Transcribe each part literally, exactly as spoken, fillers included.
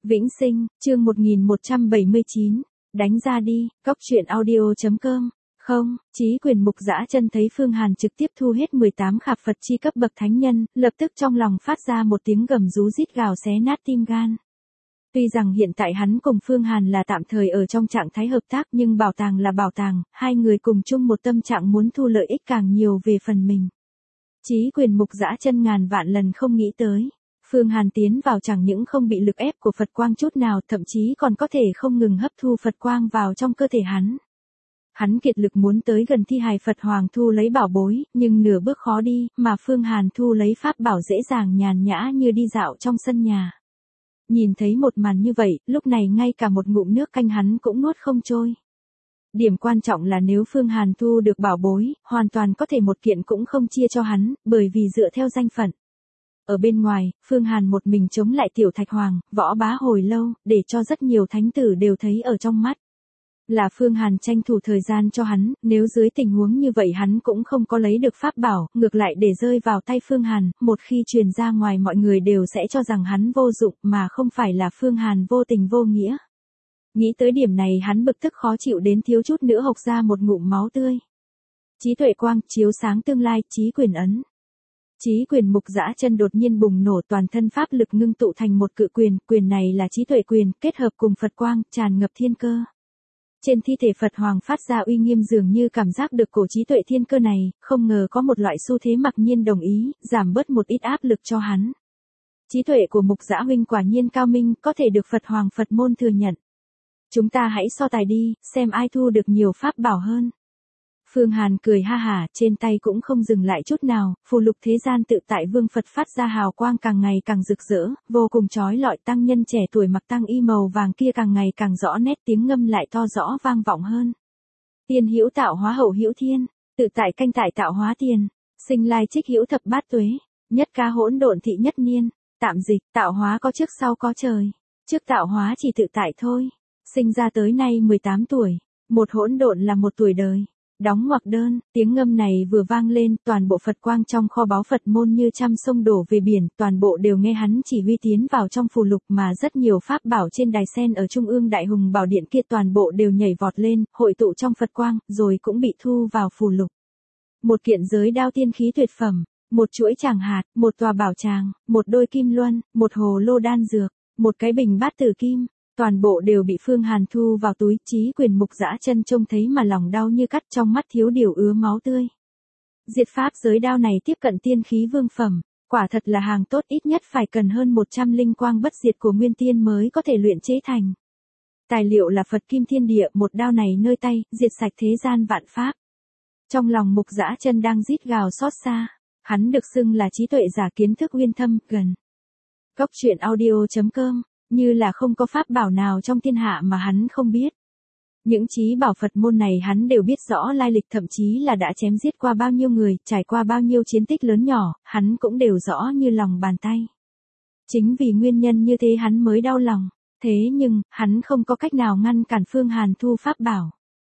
Vĩnh Sinh, chương một nghìn một trăm bảy mươi chín, đánh ra đi, góc truyện audio.com. Không, Chí Quyền Mục Dã Chân thấy Phương Hàn trực tiếp thu hết mười tám khạp Phật chi cấp bậc thánh nhân, lập tức trong lòng phát ra một tiếng gầm rú rít gào xé nát tim gan. Tuy rằng hiện tại hắn cùng Phương Hàn là tạm thời ở trong trạng thái hợp tác, nhưng bảo tàng là bảo tàng, hai người cùng chung một tâm trạng muốn thu lợi ích càng nhiều về phần mình. Chí Quyền Mục Dã Chân ngàn vạn lần không nghĩ tới, Phương Hàn tiến vào chẳng những không bị lực ép của Phật quang chút nào, thậm chí còn có thể không ngừng hấp thu Phật quang vào trong cơ thể hắn. Hắn kiệt lực muốn tới gần thi hài Phật Hoàng thu lấy bảo bối, nhưng nửa bước khó đi, mà Phương Hàn thu lấy pháp bảo dễ dàng nhàn nhã như đi dạo trong sân nhà. Nhìn thấy một màn như vậy, lúc này ngay cả một ngụm nước canh hắn cũng nuốt không trôi. Điểm quan trọng là nếu Phương Hàn thu được bảo bối, hoàn toàn có thể một kiện cũng không chia cho hắn, bởi vì dựa theo danh phận. Ở bên ngoài, Phương Hàn một mình chống lại Tiểu Thạch Hoàng, võ bá hồi lâu, để cho rất nhiều thánh tử đều thấy ở trong mắt. Là Phương Hàn tranh thủ thời gian cho hắn, nếu dưới tình huống như vậy hắn cũng không có lấy được pháp bảo, ngược lại để rơi vào tay Phương Hàn, một khi truyền ra ngoài mọi người đều sẽ cho rằng hắn vô dụng mà không phải là Phương Hàn vô tình vô nghĩa. Nghĩ tới điểm này hắn bực tức khó chịu đến thiếu chút nữa hộc ra một ngụm máu tươi. Trí tuệ quang, chiếu sáng tương lai, Chí Quyền ấn. Chí Quyền Mục Dã Chân đột nhiên bùng nổ, toàn thân pháp lực ngưng tụ thành một cự quyền, quyền này là trí tuệ quyền, kết hợp cùng Phật quang, tràn ngập thiên cơ. Trên thi thể Phật Hoàng phát ra uy nghiêm dường như cảm giác được cổ trí tuệ thiên cơ này, không ngờ có một loại xu thế mặc nhiên đồng ý, giảm bớt một ít áp lực cho hắn. Trí tuệ của Mục Dã huynh quả nhiên cao minh, có thể được Phật Hoàng Phật môn thừa nhận. Chúng ta hãy so tài đi, xem ai thu được nhiều pháp bảo hơn. Phương Hàn cười ha hả, trên tay cũng không dừng lại chút nào, phù lục thế gian tự tại vương Phật phát ra hào quang càng ngày càng rực rỡ, vô cùng chói lọi, tăng nhân trẻ tuổi mặc tăng y màu vàng kia càng ngày càng rõ nét, tiếng ngâm lại to rõ vang vọng hơn. Tiên hữu tạo hóa hậu hữu thiên, tự tại canh tại tạo hóa tiền, sinh lai trích hữu thập bát tuế, nhất ca hỗn độn thị nhất niên, tạm dịch, tạo hóa có trước sau có trời, trước tạo hóa chỉ tự tại thôi, sinh ra tới nay mười tám tuổi, một hỗn độn là một tuổi đời. Đóng ngoặc đơn, tiếng ngâm này vừa vang lên, toàn bộ Phật quang trong kho báu Phật môn như trăm sông đổ về biển, toàn bộ đều nghe hắn chỉ huy tiến vào trong phù lục, mà rất nhiều pháp bảo trên đài sen ở trung ương đại hùng bảo điện kia toàn bộ đều nhảy vọt lên, hội tụ trong Phật quang, rồi cũng bị thu vào phù lục. Một kiện giới đao tiên khí tuyệt phẩm, một chuỗi tràng hạt, một tòa bảo tràng, một đôi kim luân, một hồ lô đan dược, một cái bình bát tử kim. Toàn bộ đều bị Phương Hàn thu vào túi. Chí Quyền Mục Dã Chân trông thấy mà lòng đau như cắt, trong mắt thiếu điều ứa máu tươi. Diệt pháp giới đao này tiếp cận tiên khí vương phẩm, quả thật là hàng tốt, ít nhất phải cần hơn một trăm linh quang bất diệt của nguyên tiên mới có thể luyện chế thành. Tài liệu là Phật Kim Thiên Địa, một đao này nơi tay, diệt sạch thế gian vạn pháp. Trong lòng Mục Dã Chân đang rít gào xót xa, hắn được xưng là trí tuệ giả, kiến thức uyên thâm, gần. Góc truyện audio.com. Như là không có pháp bảo nào trong thiên hạ mà hắn không biết. Những chí bảo Phật môn này hắn đều biết rõ lai lịch, thậm chí là đã chém giết qua bao nhiêu người, trải qua bao nhiêu chiến tích lớn nhỏ, hắn cũng đều rõ như lòng bàn tay. Chính vì nguyên nhân như thế hắn mới đau lòng, thế nhưng, hắn không có cách nào ngăn cản Phương Hàn thu pháp bảo.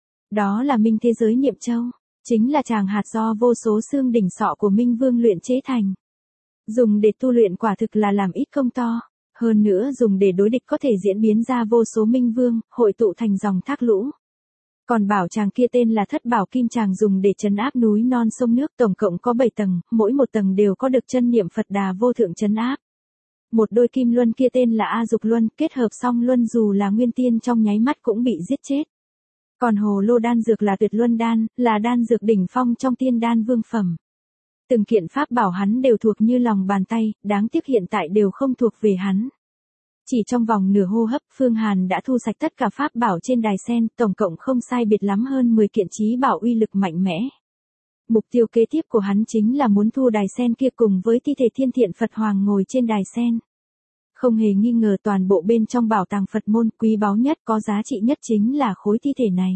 Đó là Minh Thế Giới Niệm Châu, chính là tràng hạt do vô số xương đỉnh sọ của Minh Vương luyện chế thành. Dùng để tu luyện quả thực là làm ít công to. Hơn nữa dùng để đối địch có thể diễn biến ra vô số minh vương, hội tụ thành dòng thác lũ. Còn bảo tràng kia tên là Thất Bảo Kim Tràng, dùng để trấn áp núi non sông nước, tổng cộng có bảy tầng, mỗi một tầng đều có được chân niệm Phật Đà vô thượng trấn áp. Một đôi kim luân kia tên là A Dục Luân, kết hợp song luân dù là nguyên tiên trong nháy mắt cũng bị giết chết. Còn hồ lô đan dược là Tuyệt Luân Đan, là đan dược đỉnh phong trong tiên đan vương phẩm. Từng kiện pháp bảo hắn đều thuộc như lòng bàn tay, đáng tiếc hiện tại đều không thuộc về hắn. Chỉ trong vòng nửa hô hấp, Phương Hàn đã thu sạch tất cả pháp bảo trên đài sen, tổng cộng không sai biệt lắm hơn mười kiện chí bảo uy lực mạnh mẽ. Mục tiêu kế tiếp của hắn chính là muốn thu đài sen kia cùng với thi thể Thiên Thiện Phật Hoàng ngồi trên đài sen. Không hề nghi ngờ toàn bộ bên trong bảo tàng Phật môn, quý báu nhất, có giá trị nhất chính là khối thi thể này.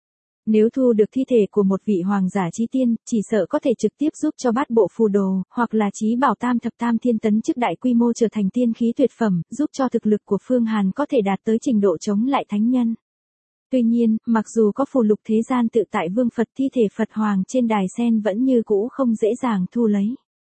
Nếu thu được thi thể của một vị hoàng giả chí tiên, chỉ sợ có thể trực tiếp giúp cho bát bộ phù đồ, hoặc là chí bảo tam thập tam thiên tấn chức đại quy mô trở thành tiên khí tuyệt phẩm, giúp cho thực lực của Phương Hàn có thể đạt tới trình độ chống lại thánh nhân. Tuy nhiên, mặc dù có phù lục thế gian tự tại vương Phật, thi thể Phật Hoàng trên đài sen vẫn như cũ không dễ dàng thu lấy.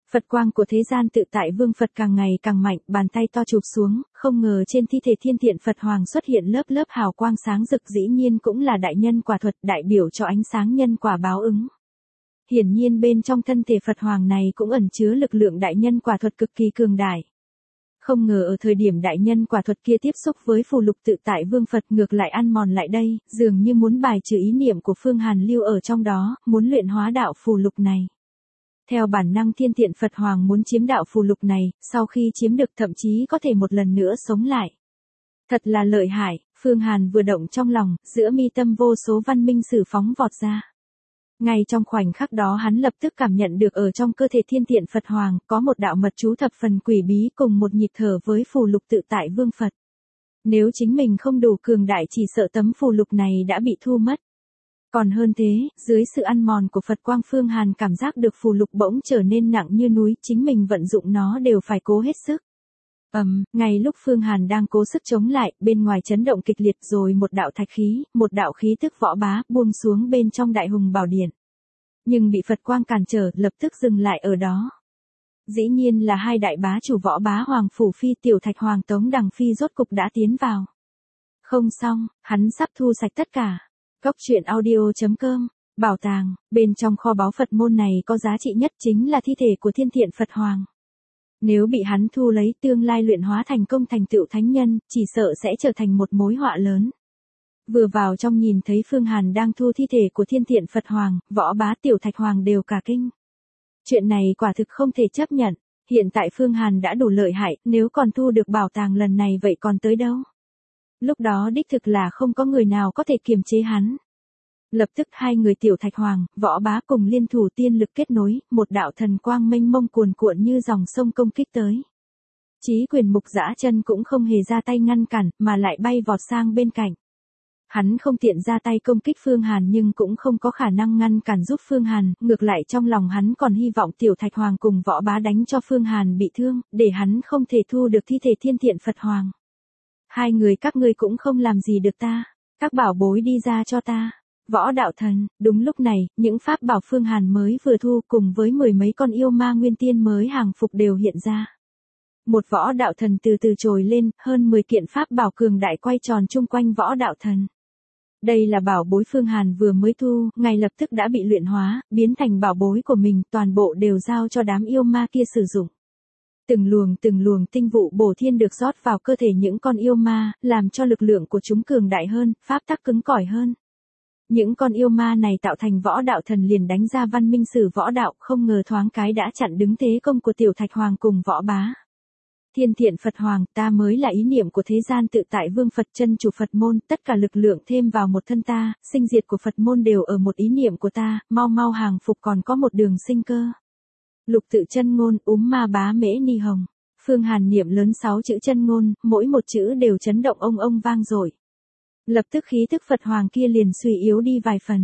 Phật quang của thế gian tự tại vương Phật càng ngày càng mạnh, bàn tay to chụp xuống, không ngờ trên thi thể thiên thiện Phật Hoàng xuất hiện lớp lớp hào quang sáng rực, dĩ nhiên cũng là đại nhân quả thuật, đại biểu cho ánh sáng nhân quả báo ứng. Hiển nhiên bên trong thân thể Phật Hoàng này cũng ẩn chứa lực lượng đại nhân quả thuật cực kỳ cường đại. Không ngờ ở thời điểm đại nhân quả thuật kia tiếp xúc với phù lục tự tại vương Phật ngược lại ăn mòn lại đây, dường như muốn bài trừ ý niệm của Phương Hàn lưu ở trong đó, muốn luyện hóa đạo phù lục này. Theo bản năng thiên thiện Phật Hoàng muốn chiếm đạo phù lục này, sau khi chiếm được thậm chí có thể một lần nữa sống lại. Thật là lợi hại, Phương Hàn vừa động trong lòng, giữa mi tâm vô số văn minh sử phóng vọt ra. Ngay trong khoảnh khắc đó hắn lập tức cảm nhận được ở trong cơ thể thiên thiện Phật Hoàng có một đạo mật chú thập phần quỷ bí cùng một nhịp thở với phù lục tự tại vương Phật. Nếu chính mình không đủ cường đại chỉ sợ tấm phù lục này đã bị thu mất. Còn hơn thế, dưới sự ăn mòn của Phật quang Phương Hàn cảm giác được phù lục bỗng trở nên nặng như núi, chính mình vận dụng nó đều phải cố hết sức. Ầm, um, ngay lúc Phương Hàn đang cố sức chống lại, bên ngoài chấn động kịch liệt rồi một đạo thạch khí, một đạo khí tức võ bá buông xuống bên trong Đại Hùng Bảo Điện. Nhưng bị Phật quang cản trở, lập tức dừng lại ở đó. Dĩ nhiên là hai đại bá chủ võ bá Hoàng Phủ Phi Tiểu Thạch Hoàng Tống Đằng Phi rốt cục đã tiến vào. Không xong, hắn sắp thu sạch tất cả. Góc truyện audio chấm com, bảo tàng, bên trong kho báu Phật môn này có giá trị nhất chính là thi thể của thiên thiện Phật Hoàng. Nếu bị hắn thu lấy tương lai luyện hóa thành công thành tựu thánh nhân, chỉ sợ sẽ trở thành một mối họa lớn. Vừa vào trong nhìn thấy Phương Hàn đang thu thi thể của thiên thiện Phật Hoàng, võ bá Tiểu Thạch Hoàng đều cả kinh. Chuyện này quả thực không thể chấp nhận, hiện tại Phương Hàn đã đủ lợi hại, nếu còn thu được bảo tàng lần này vậy còn tới đâu. Lúc đó đích thực là không có người nào có thể kiềm chế hắn. Lập tức hai người Tiểu Thạch Hoàng, võ bá cùng liên thủ tiên lực kết nối, một đạo thần quang mênh mông cuồn cuộn như dòng sông công kích tới. Chí Quyền Mục Dã Chân cũng không hề ra tay ngăn cản, mà lại bay vọt sang bên cạnh. Hắn không tiện ra tay công kích Phương Hàn nhưng cũng không có khả năng ngăn cản giúp Phương Hàn, ngược lại trong lòng hắn còn hy vọng Tiểu Thạch Hoàng cùng võ bá đánh cho Phương Hàn bị thương, để hắn không thể thu được thi thể thiên thiện Phật Hoàng. Hai người các ngươi cũng không làm gì được ta, các bảo bối đi ra cho ta. Võ đạo thần, đúng lúc này, những pháp bảo Phương Hàn mới vừa thu cùng với mười mấy con yêu ma nguyên tiên mới hàng phục đều hiện ra. Một võ đạo thần từ từ trồi lên, hơn mười kiện pháp bảo cường đại quay tròn chung quanh võ đạo thần. Đây là bảo bối Phương Hàn vừa mới thu, ngay lập tức đã bị luyện hóa, biến thành bảo bối của mình, toàn bộ đều giao cho đám yêu ma kia sử dụng. Từng luồng từng luồng tinh vụ bổ thiên được rót vào cơ thể những con yêu ma, làm cho lực lượng của chúng cường đại hơn, pháp tắc cứng cỏi hơn. Những con yêu ma này tạo thành võ đạo thần liền đánh ra văn minh sử võ đạo, không ngờ thoáng cái đã chặn đứng thế công của Tiểu Thạch Hoàng cùng võ bá. Thiên thiện Phật Hoàng, ta mới là ý niệm của thế gian tự tại vương Phật chân chủ Phật môn, tất cả lực lượng thêm vào một thân ta, sinh diệt của Phật môn đều ở một ý niệm của ta, mau mau hàng phục còn có một đường sinh cơ. Lục tự chân ngôn, úm ma bá mễ ni hồng. Phương Hàn niệm lớn sáu chữ chân ngôn, mỗi một chữ đều chấn động ông ông vang dội. Lập tức khí tức Phật Hoàng kia liền suy yếu đi vài phần.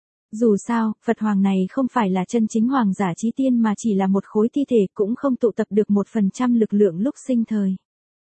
Dù sao, Phật Hoàng này không phải là chân chính hoàng giả chí tiên mà chỉ là một khối thi thể, cũng không tụ tập được một phần trăm lực lượng lúc sinh thời.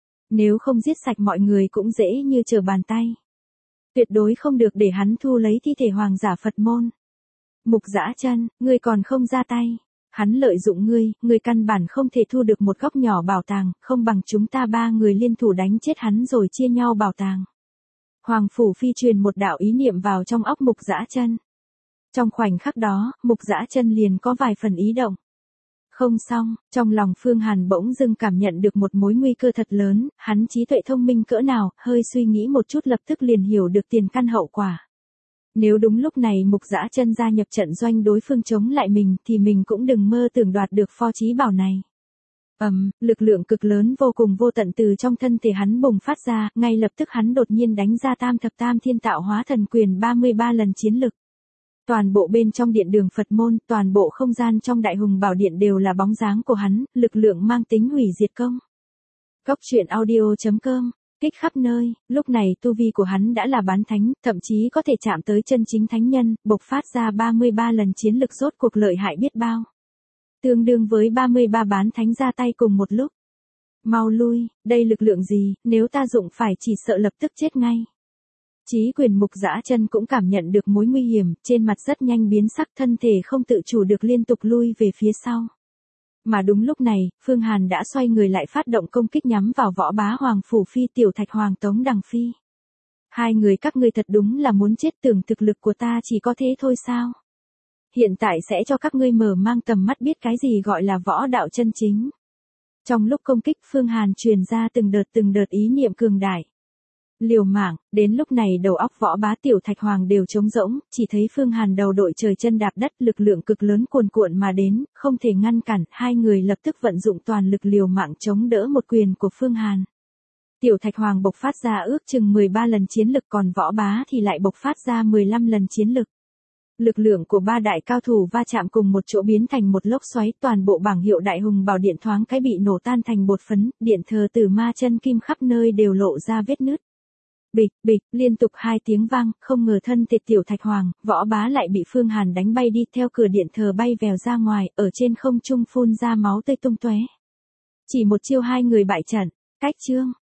Nếu không giết sạch mọi người cũng dễ như trở bàn tay. Tuyệt đối không được để hắn thu lấy thi thể hoàng giả Phật môn. Mục Dã Chân, ngươi còn không ra tay. Hắn lợi dụng ngươi, ngươi căn bản không thể thu được một góc nhỏ bảo tàng, không bằng chúng ta ba người liên thủ đánh chết hắn rồi chia nhau bảo tàng. Hoàng Phủ Phi truyền một đạo ý niệm vào trong óc Mục Dã Chân. Trong khoảnh khắc đó, Mục Dã Chân liền có vài phần ý động. Không xong, trong lòng Phương Hàn bỗng dưng cảm nhận được một mối nguy cơ thật lớn, hắn trí tuệ thông minh cỡ nào, hơi suy nghĩ một chút lập tức liền hiểu được tiền căn hậu quả. Nếu đúng lúc này Mục Dã Chân gia nhập trận doanh đối phương chống lại mình thì mình cũng đừng mơ tưởng đoạt được pho chí bảo này. Ầm, um, lực lượng cực lớn vô cùng vô tận từ trong thân thể hắn bùng phát ra, ngay lập tức hắn đột nhiên đánh ra tam thập tam thiên tạo hóa thần quyền ba mươi ba lần chiến lực. Toàn bộ bên trong điện đường Phật môn, toàn bộ không gian trong Đại Hùng Bảo Điện đều là bóng dáng của hắn, lực lượng mang tính hủy diệt công. Góc truyện audio chấm com, kích khắp nơi, lúc này tu vi của hắn đã là bán thánh, thậm chí có thể chạm tới chân chính thánh nhân, bộc phát ra ba mươi ba lần chiến lực rốt cuộc lợi hại biết bao. Tương đương với ba mươi ba bán thánh ra tay cùng một lúc. Mau lui, đây lực lượng gì, nếu ta dụng phải chỉ sợ lập tức chết ngay. Chí Quyền Mục Dã Chân cũng cảm nhận được mối nguy hiểm, trên mặt rất nhanh biến sắc, thân thể không tự chủ được liên tục lui về phía sau. Mà đúng lúc này, Phương Hàn đã xoay người lại phát động công kích nhắm vào Võ Bá Hoàng phủ phi Tiểu Thạch Hoàng Tống Đằng Phi. Hai người các ngươi thật đúng là muốn chết, tưởng thực lực của ta chỉ có thế thôi sao? Hiện tại sẽ cho các ngươi mở mang tầm mắt biết cái gì gọi là võ đạo chân chính. Trong lúc công kích, Phương Hàn truyền ra từng đợt từng đợt ý niệm cường đại. Liều mạng, đến lúc này đầu óc Võ Bá Tiểu Thạch Hoàng đều trống rỗng, chỉ thấy Phương Hàn đầu đội trời chân đạp đất, lực lượng cực lớn cuồn cuộn mà đến, không thể ngăn cản, hai người lập tức vận dụng toàn lực liều mạng chống đỡ một quyền của Phương Hàn. Tiểu Thạch Hoàng bộc phát ra ước chừng mười ba lần chiến lực, còn Võ Bá thì lại bộc phát ra mười lăm lần chiến lực. Lực lượng của ba đại cao thủ va chạm cùng một chỗ biến thành một lốc xoáy, toàn bộ bảng hiệu Đại Hùng Bảo Điện thoáng cái bị nổ tan thành bột phấn, điện thờ Tử Ma chân kim khắp nơi đều lộ ra vết nứt. Bịch, bịch, liên tục hai tiếng vang, không ngờ thân thể Tiểu Thạch Hoàng, Võ Bá lại bị Phương Hàn đánh bay đi, theo cửa điện thờ bay vèo ra ngoài, ở trên không trung phun ra máu tươi tung tóe. Chỉ một chiêu hai người bại trận. Cách chương